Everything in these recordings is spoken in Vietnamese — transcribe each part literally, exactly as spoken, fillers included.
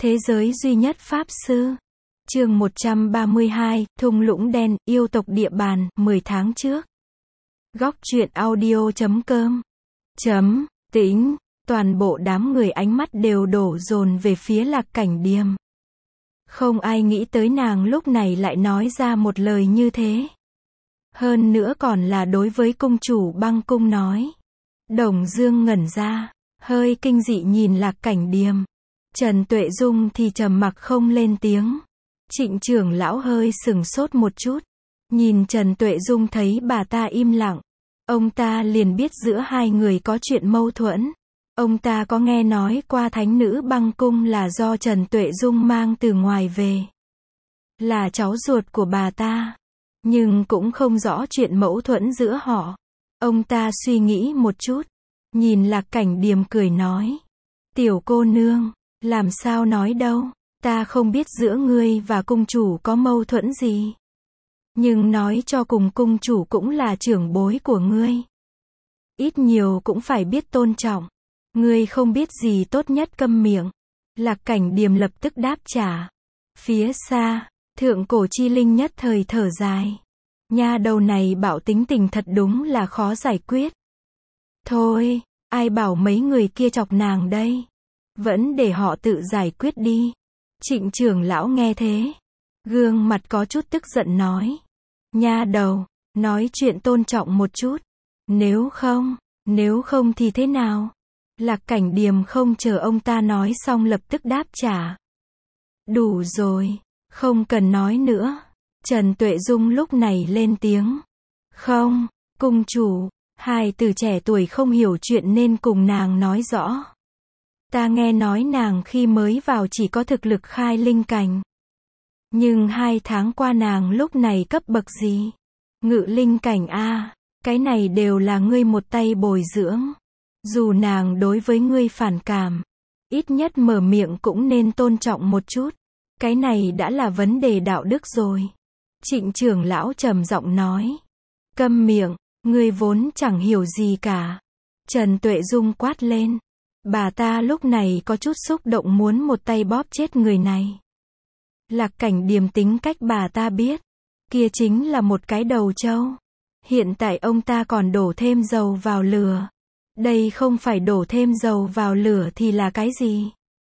Thế giới duy nhất Pháp Sư. Chương một trăm ba mươi hai, thung lũng đen, yêu tộc địa bàn, mười tháng trước. Góc truyện audio chấm com. Chấm, tĩnh, toàn bộ đám người ánh mắt đều đổ dồn về phía Lạc Cảnh Điềm. Không ai nghĩ tới nàng lúc này lại nói ra một lời như thế. Hơn nữa còn là đối với cung chủ băng cung nói. Đồng Dương ngẩn ra, hơi kinh dị nhìn Lạc Cảnh Điềm. Trần Tuệ Dung thì trầm mặc không lên tiếng. Trịnh trưởng lão hơi sừng sốt một chút. Nhìn Trần Tuệ Dung thấy bà ta im lặng. Ông ta liền biết giữa hai người có chuyện mâu thuẫn. Ông ta có nghe nói qua thánh nữ băng cung là do Trần Tuệ Dung mang từ ngoài về. Là cháu ruột của bà ta. Nhưng cũng không rõ chuyện mâu thuẫn giữa họ. Ông ta suy nghĩ một chút. Nhìn Lạc Cảnh Điềm cười nói. Tiểu cô nương, làm sao nói đâu. Ta không biết giữa ngươi và cung chủ có mâu thuẫn gì. Nhưng nói cho cùng cung chủ cũng là trưởng bối của ngươi. Ít nhiều cũng phải biết tôn trọng. Ngươi không biết gì tốt nhất câm miệng. Lạc Cảnh Điềm lập tức đáp trả. Phía xa, thượng cổ chi linh nhất thời thở dài. Nha đầu này bảo tính tình thật đúng là khó giải quyết. Thôi, ai bảo mấy người kia chọc nàng đây. Vẫn để họ tự giải quyết đi. Trịnh trưởng lão nghe thế. Gương mặt có chút tức giận nói. Nha đầu, nói chuyện tôn trọng một chút. Nếu không, nếu không thì thế nào? Lạc Cảnh Điềm không chờ ông ta nói xong lập tức đáp trả. Đủ rồi, không cần nói nữa. Trần Tuệ Dung lúc này lên tiếng. Không, cung chủ, hai từ trẻ tuổi không hiểu chuyện nên cùng nàng nói rõ. Ta nghe nói nàng khi mới vào chỉ có thực lực khai linh cảnh. Nhưng hai tháng qua nàng lúc này cấp bậc gì? Ngự linh cảnh a, cái này đều là ngươi một tay bồi dưỡng. Dù nàng đối với ngươi phản cảm, ít nhất mở miệng cũng nên tôn trọng một chút. Cái này đã là vấn đề đạo đức rồi. Trịnh trưởng lão trầm giọng nói. Câm miệng, ngươi vốn chẳng hiểu gì cả. Trần Tuệ Dung quát lên. Bà ta lúc này có chút xúc động muốn một tay bóp chết người này. Lạc Cảnh Điềm tính cách bà ta biết. Kia chính là một cái đầu trâu. Hiện tại ông ta còn đổ thêm dầu vào lửa. Đây không phải đổ thêm dầu vào lửa thì là cái gì?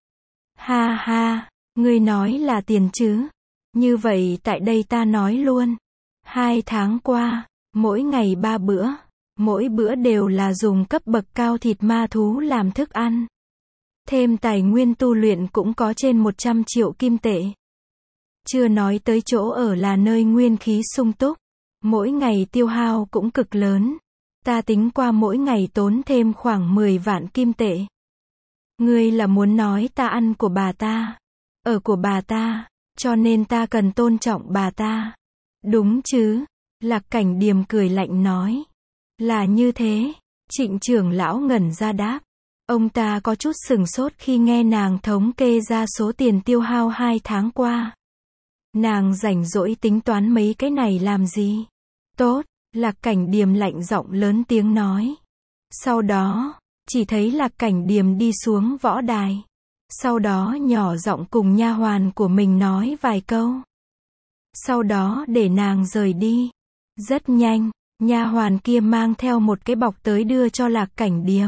Ha ha, ngươi nói là tiền chứ? Như vậy tại đây ta nói luôn. Hai tháng qua, mỗi ngày ba bữa. Mỗi bữa đều là dùng cấp bậc cao thịt ma thú làm thức ăn. Thêm tài nguyên tu luyện cũng có trên một trăm triệu kim tệ. Chưa nói tới chỗ ở là nơi nguyên khí sung túc. Mỗi ngày tiêu hao cũng cực lớn. Ta tính qua mỗi ngày tốn thêm khoảng mười vạn kim tệ. Ngươi là muốn nói ta ăn của bà ta, ở của bà ta, cho nên ta cần tôn trọng bà ta. Đúng chứ? Lạc Cảnh Điềm cười lạnh nói. Là như thế. Trịnh trưởng lão ngẩn ra đáp. Ông ta có chút sừng sốt khi nghe nàng thống kê ra số tiền tiêu hao hai tháng qua. Nàng rảnh rỗi tính toán mấy cái này làm gì? Tốt, Lạc Cảnh Điềm lạnh giọng lớn tiếng nói. Sau đó, chỉ thấy Lạc Cảnh Điềm đi xuống võ đài. Sau đó nhỏ giọng cùng nha hoàn của mình nói vài câu. Sau đó để nàng rời đi. Rất nhanh, nha hoàn kia mang theo một cái bọc tới đưa cho Lạc Cảnh Điềm.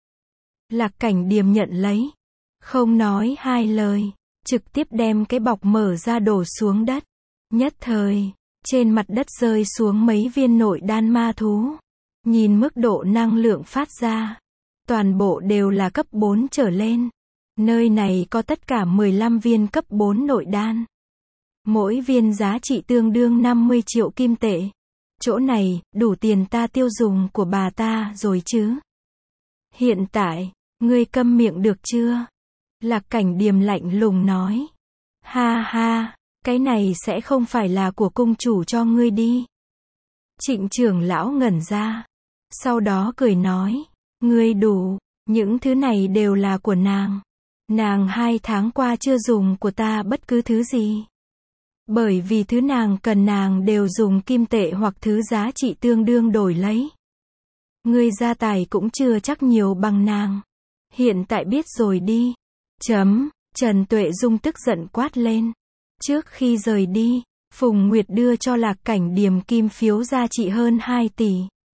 Lạc Cảnh Điềm nhận lấy. Không nói hai lời. Trực tiếp đem cái bọc mở ra đổ xuống đất. Nhất thời, trên mặt đất rơi xuống mấy viên nội đan ma thú. Nhìn mức độ năng lượng phát ra. Toàn bộ đều là cấp bốn trở lên. Nơi này có tất cả mười lăm viên cấp bốn nội đan. Mỗi viên giá trị tương đương năm mươi triệu kim tệ. Chỗ này, đủ tiền ta tiêu dùng của bà ta rồi chứ. Hiện tại, ngươi câm miệng được chưa? Lạc Cảnh Điềm lạnh lùng nói. Ha ha, cái này sẽ không phải là của cung chủ cho ngươi đi. Trịnh trưởng lão ngẩn ra. Sau đó cười nói. Ngươi đủ, những thứ này đều là của nàng. Nàng hai tháng qua chưa dùng của ta bất cứ thứ gì. Bởi vì thứ nàng cần nàng đều dùng kim tệ hoặc thứ giá trị tương đương đổi lấy. Ngươi gia tài cũng chưa chắc nhiều bằng nàng. Hiện tại biết rồi đi. Chấm, Trần Tuệ Dung tức giận quát lên. Trước khi rời đi, Phùng Nguyệt đưa cho Lạc Cảnh Điềm kim phiếu giá trị hơn hai tỷ.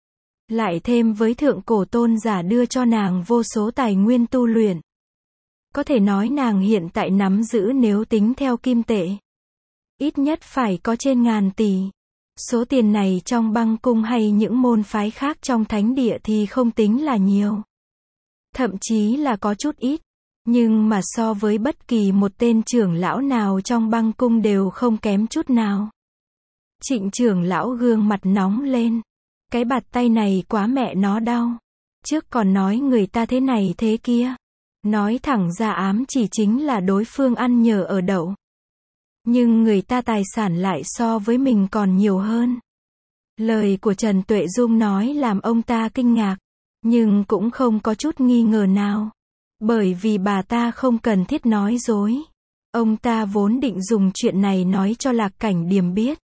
Lại thêm với thượng cổ tôn giả đưa cho nàng vô số tài nguyên tu luyện. Có thể nói nàng hiện tại nắm giữ nếu tính theo kim tệ. Ít nhất phải có trên ngàn tỷ. Số tiền này trong băng cung hay những môn phái khác trong thánh địa thì không tính là nhiều. Thậm chí là có chút ít. Nhưng mà so với bất kỳ một tên trưởng lão nào trong băng cung đều không kém chút nào. Trịnh trưởng lão gương mặt nóng lên. Cái bạt tay này quá mẹ nó đau. Trước còn nói người ta thế này thế kia. Nói thẳng ra ám chỉ chính là đối phương ăn nhờ ở đậu. Nhưng người ta tài sản lại so với mình còn nhiều hơn. Lời của Trần Tuệ Dung nói làm ông ta kinh ngạc. Nhưng cũng không có chút nghi ngờ nào. Bởi vì bà ta không cần thiết nói dối. Ông ta vốn định dùng chuyện này nói cho Lạc Cảnh Điềm biết.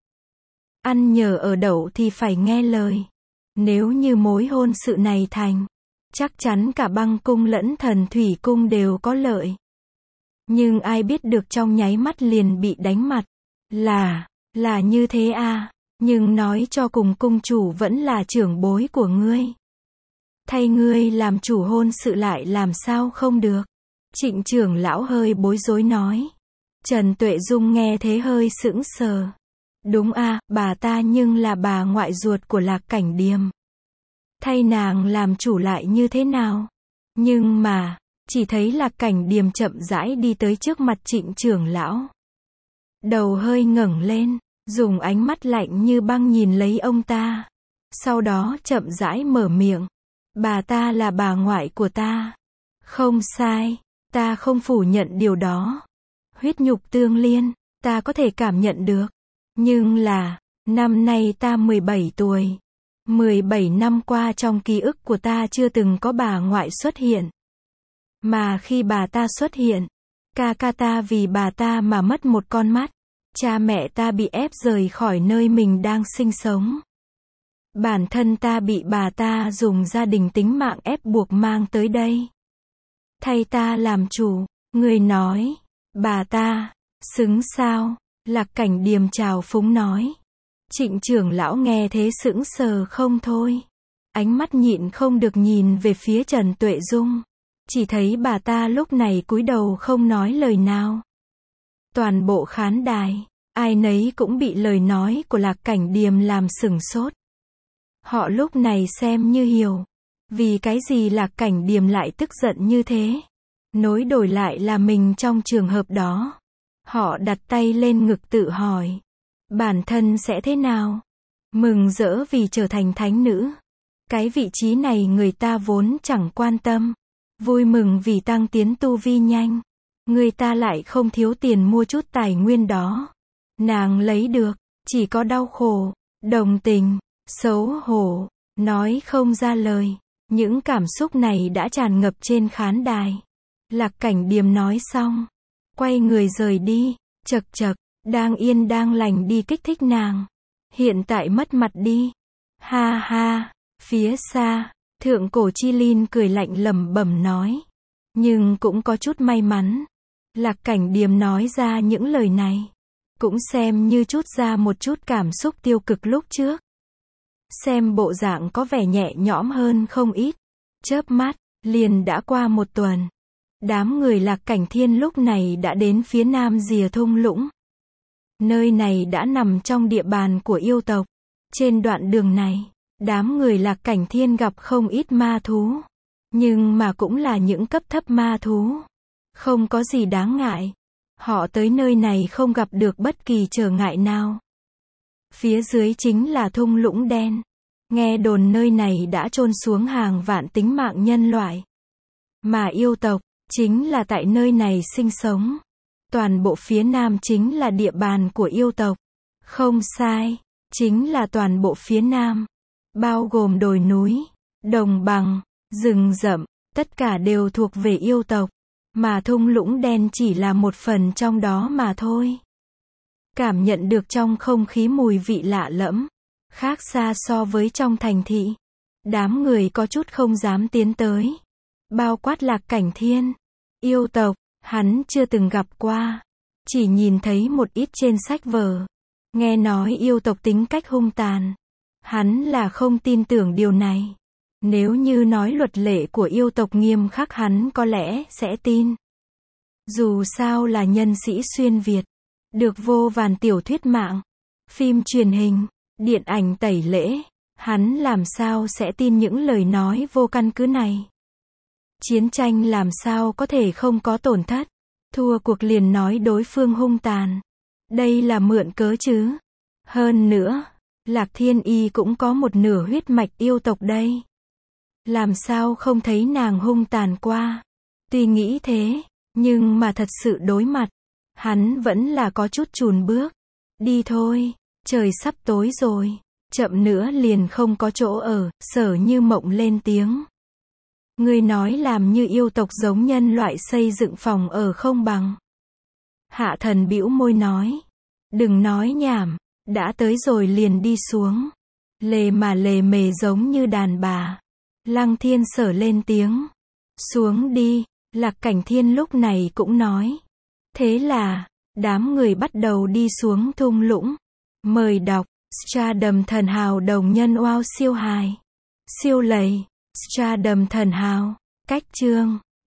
Ăn nhờ ở đậu thì phải nghe lời. Nếu như mối hôn sự này thành, chắc chắn cả băng cung lẫn thần thủy cung đều có lợi. Nhưng ai biết được trong nháy mắt liền bị đánh mặt. Là, là như thế à, nhưng nói cho cùng cung chủ vẫn là trưởng bối của ngươi. Thay ngươi làm chủ hôn sự lại làm sao không được. Trịnh trưởng lão hơi bối rối nói. Trần Tuệ Dung nghe thế hơi sững sờ. Đúng à, bà ta nhưng là bà ngoại ruột của Lạc Cảnh Điềm. Thay nàng làm chủ lại như thế nào? Nhưng mà, chỉ thấy Lạc Cảnh Điềm chậm rãi đi tới trước mặt Trịnh trưởng lão. Đầu hơi ngẩng lên, dùng ánh mắt lạnh như băng nhìn lấy ông ta. Sau đó chậm rãi mở miệng. Bà ta là bà ngoại của ta. Không sai, ta không phủ nhận điều đó. Huyết nhục tương liên, ta có thể cảm nhận được. Nhưng là, năm nay ta mười bảy tuổi. mười bảy năm qua trong ký ức của ta chưa từng có bà ngoại xuất hiện. Mà khi bà ta xuất hiện, ca ca ta vì bà ta mà mất một con mắt. Cha mẹ ta bị ép rời khỏi nơi mình đang sinh sống. Bản thân ta bị bà ta dùng gia đình tính mạng ép buộc mang tới đây. Thay ta làm chủ, người nói, bà ta, xứng sao? Lạc Cảnh Điềm trào phúng nói. Trịnh trưởng lão nghe thế sững sờ không thôi. Ánh mắt nhịn không được nhìn về phía Trần Tuệ Dung. Chỉ thấy bà ta lúc này cúi đầu không nói lời nào. Toàn bộ khán đài, ai nấy cũng bị lời nói của Lạc Cảnh Điềm làm sửng sốt. Họ lúc này xem như hiểu. Vì cái gì Lạc Cảnh Điềm lại tức giận như thế? Nối đổi lại là mình trong trường hợp đó. Họ đặt tay lên ngực tự hỏi. Bản thân sẽ thế nào? Mừng rỡ vì trở thành thánh nữ. Cái vị trí này người ta vốn chẳng quan tâm. Vui mừng vì tăng tiến tu vi nhanh. Người ta lại không thiếu tiền mua chút tài nguyên đó. Nàng lấy được, chỉ có đau khổ, đồng tình, xấu hổ, nói không ra lời. Những cảm xúc này đã tràn ngập trên khán đài. Lạc Cảnh Điềm nói xong, quay người rời đi, chật chật, đang yên đang lành đi kích thích nàng. Hiện tại mất mặt đi. Ha ha, phía xa, thượng cổ Chi Linh cười lạnh lẩm bẩm nói. Nhưng cũng có chút may mắn. Lạc Cảnh Điềm nói ra những lời này. Cũng xem như chút ra một chút cảm xúc tiêu cực lúc trước. Xem bộ dạng có vẻ nhẹ nhõm hơn không ít. Chớp mắt, liền đã qua một tuần. Đám người Lạc Cảnh Thiên lúc này đã đến phía nam rìa thung lũng. Nơi này đã nằm trong địa bàn của yêu tộc. Trên đoạn đường này, đám người Lạc Cảnh Thiên gặp không ít ma thú. Nhưng mà cũng là những cấp thấp ma thú. Không có gì đáng ngại. Họ tới nơi này không gặp được bất kỳ trở ngại nào. Phía dưới chính là thung lũng đen. Nghe đồn nơi này đã chôn xuống hàng vạn tính mạng nhân loại. Mà yêu tộc, chính là tại nơi này sinh sống. Toàn bộ phía nam chính là địa bàn của yêu tộc. Không sai, chính là toàn bộ phía nam. Bao gồm đồi núi, đồng bằng, rừng rậm, tất cả đều thuộc về yêu tộc. Mà thung lũng đen chỉ là một phần trong đó mà thôi. Cảm nhận được trong không khí mùi vị lạ lẫm, khác xa so với trong thành thị. Đám người có chút không dám tiến tới. Bao quát Lạc Cảnh Thiên, yêu tộc, Hắn chưa từng gặp qua. Chỉ nhìn thấy một ít trên sách vở. Nghe nói yêu tộc tính cách hung tàn. Hắn là không tin tưởng điều này. Nếu như nói luật lệ của yêu tộc nghiêm khắc hắn có lẽ sẽ tin. Dù sao là nhân sĩ xuyên Việt. Được vô vàn tiểu thuyết mạng, phim truyền hình, điện ảnh tẩy lễ. Hắn làm sao sẽ tin những lời nói vô căn cứ này. Chiến tranh làm sao có thể không có tổn thất. Thua cuộc liền nói đối phương hung tàn. Đây là mượn cớ chứ. Hơn nữa, Lạc Thiên Y cũng có một nửa huyết mạch yêu tộc đây. Làm sao không thấy nàng hung tàn qua. Tuy nghĩ thế, nhưng mà thật sự đối mặt, hắn vẫn là có chút chùn bước. Đi thôi, trời sắp tối rồi. Chậm nữa liền không có chỗ ở. Sở Như Mộng lên tiếng. Ngươi nói làm như yêu tộc giống nhân loại xây dựng phòng ở không bằng. Hạ Thần bĩu môi nói. Đừng nói nhảm, đã tới rồi liền đi xuống. Lề mà lề mề giống như đàn bà. Lăng Thiên Sở lên tiếng. Xuống đi. Lạc Cảnh Thiên lúc này cũng nói. Thế là, đám người bắt đầu đi xuống thung lũng. Mời đọc, Stardom Thần Hào đồng nhân wow siêu hài. Siêu lầy, Stardom Thần Hào, cách chương.